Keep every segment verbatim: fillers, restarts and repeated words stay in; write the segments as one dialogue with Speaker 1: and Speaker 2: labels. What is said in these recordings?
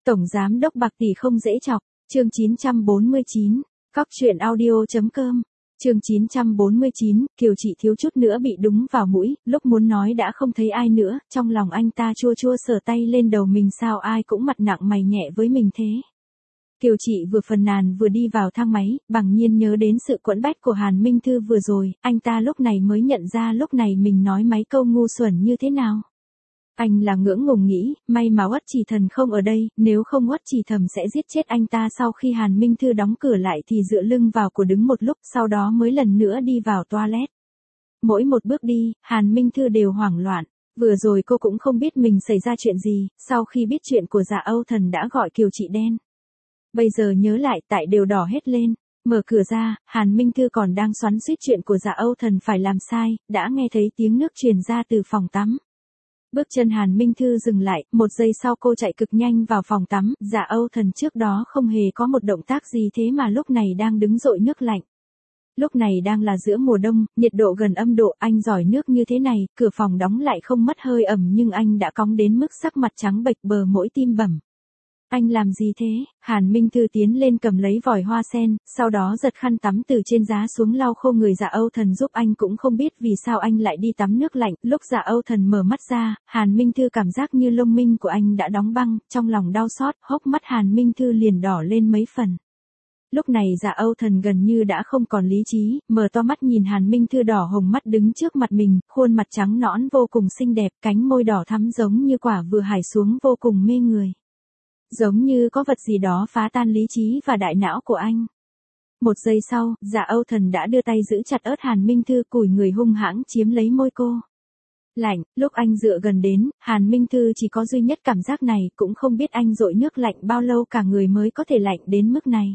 Speaker 1: Tổng giám đốc bạc tỷ không dễ chọc, chương chín trăm bốn mươi chín, cóc truyện audio.com, chương chín trăm bốn mươi chín, Kiều Chị thiếu chút nữa bị đúng vào mũi, lúc muốn nói đã không thấy ai nữa, trong lòng anh ta chua chua sờ tay lên đầu mình sao ai cũng mặt nặng mày nhẹ với mình thế. Kiều Chị vừa phàn nàn vừa đi vào thang máy, bằng nhiên nhớ đến sự quẫn bách của Hàn Minh Thư vừa rồi, anh ta lúc này mới nhận ra lúc này mình nói mấy câu ngu xuẩn như thế nào. Anh là ngưỡng ngùng nghĩ, may mà Uất Trì Thần không ở đây, nếu không Uất Trì Thầm sẽ giết chết anh ta. Sau khi Hàn Minh Thư đóng cửa lại thì dựa lưng vào của đứng một lúc, sau đó mới lần nữa đi vào toilet. Mỗi một bước đi, Hàn Minh Thư đều hoảng loạn. Vừa rồi cô cũng không biết mình xảy ra chuyện gì, sau khi biết chuyện của Dạ Âu Thần đã gọi Kiều Chị đen. Bây giờ nhớ lại tại đều đỏ hết lên. Mở cửa ra, Hàn Minh Thư còn đang xoắn xuýt chuyện của Dạ Âu Thần phải làm sai, đã nghe thấy tiếng nước truyền ra từ phòng tắm. Bước chân Hàn Minh Thư dừng lại, một giây sau cô chạy cực nhanh vào phòng tắm. Dạ Âu Thần trước đó không hề có một động tác gì thế mà lúc này đang đứng dội nước lạnh. Lúc này đang là giữa mùa đông, nhiệt độ gần âm độ, anh giỏi nước như thế này, cửa phòng đóng lại không mất hơi ẩm nhưng anh đã cóng đến mức sắc mặt trắng bệch bờ mỗi tim bẩm. Anh làm gì thế? Hàn Minh Thư tiến lên cầm lấy vòi hoa sen, sau đó giật khăn tắm từ trên giá xuống lau khô người Dạ Âu Thần giúp anh. Cũng không biết vì sao anh lại đi tắm nước lạnh. Lúc Dạ Âu Thần mở mắt ra, Hàn Minh Thư cảm giác như lông minh của anh đã đóng băng, trong lòng đau xót, hốc mắt Hàn Minh Thư liền đỏ lên mấy phần. Lúc này Dạ Âu Thần gần như đã không còn lý trí, mở to mắt nhìn Hàn Minh Thư đỏ hồng mắt đứng trước mặt mình, khuôn mặt trắng nõn vô cùng xinh đẹp, cánh môi đỏ thắm giống như quả vừa hải xuống vô cùng mê người. Giống như có vật gì đó phá tan lý trí và đại não của anh. Một giây sau, Dạ Âu Thần đã đưa tay giữ chặt ớt Hàn Minh Thư, cùi người hung hãng chiếm lấy môi cô. Lạnh, lúc anh dựa gần đến, Hàn Minh Thư chỉ có duy nhất cảm giác này, cũng không biết anh dội nước lạnh bao lâu cả người mới có thể lạnh đến mức này.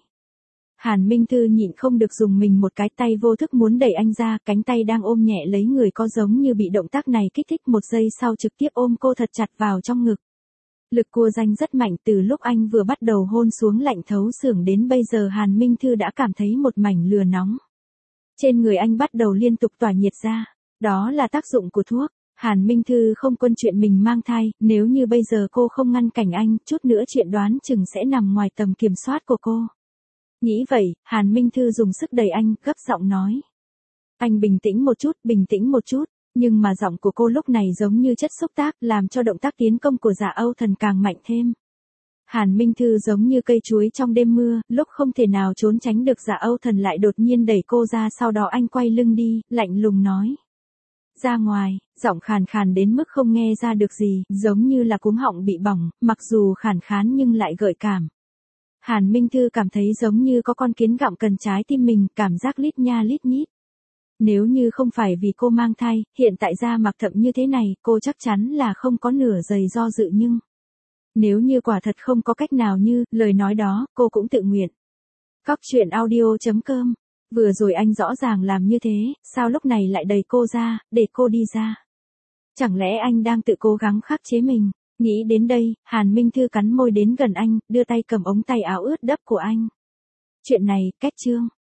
Speaker 1: Hàn Minh Thư nhịn không được dùng mình một cái, tay vô thức muốn đẩy anh ra, cánh tay đang ôm nhẹ lấy người có giống như bị động tác này kích thích, một giây sau trực tiếp ôm cô thật chặt vào trong ngực. Lực cua danh rất mạnh, từ lúc anh vừa bắt đầu hôn xuống lạnh thấu xương đến bây giờ Hàn Minh Thư đã cảm thấy một mảnh lửa nóng. Trên người anh bắt đầu liên tục tỏa nhiệt ra, đó là tác dụng của thuốc. Hàn Minh Thư không quên chuyện mình mang thai, nếu như bây giờ cô không ngăn cản anh, chút nữa chuyện đoán chừng sẽ nằm ngoài tầm kiểm soát của cô. Nghĩ vậy, Hàn Minh Thư dùng sức đẩy anh, gấp giọng nói. Anh bình tĩnh một chút, bình tĩnh một chút. Nhưng mà giọng của cô lúc này giống như chất xúc tác, làm cho động tác tiến công của Dạ Âu Thần càng mạnh thêm. Hàn Minh Thư giống như cây chuối trong đêm mưa, lúc không thể nào trốn tránh được Dạ Âu Thần lại đột nhiên đẩy cô ra, sau đó anh quay lưng đi, lạnh lùng nói. Ra ngoài, giọng khàn khàn đến mức không nghe ra được gì, giống như là cuống họng bị bỏng, mặc dù khàn khán nhưng lại gợi cảm. Hàn Minh Thư cảm thấy giống như có con kiến gặm cần trái tim mình, cảm giác lít nha lít nhít. Nếu như không phải vì cô mang thai, hiện tại da mặc thậm như thế này, cô chắc chắn là không có nửa giây do dự, nhưng nếu như quả thật không có cách nào như lời nói đó, cô cũng tự nguyện. Cóc truyện audio.com. Vừa rồi anh rõ ràng làm như thế, sao lúc này lại đẩy cô ra, để cô đi ra? Chẳng lẽ anh đang tự cố gắng khắc chế mình? Nghĩ đến đây, Hàn Minh Thư cắn môi đến gần anh, đưa tay cầm ống tay áo ướt đẫm của anh. Chuyện này, kết chương.